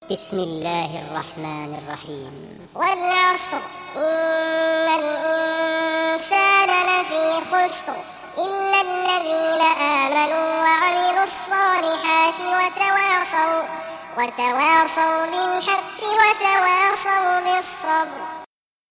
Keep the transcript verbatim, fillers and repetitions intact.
بسم الله الرحمن الرحيم. والعصر إن الإنسان لفي خسر إلا الذين آمنوا وعملوا الصالحات وتواصوا وتواصوا بالحق وتواصوا بالصبر.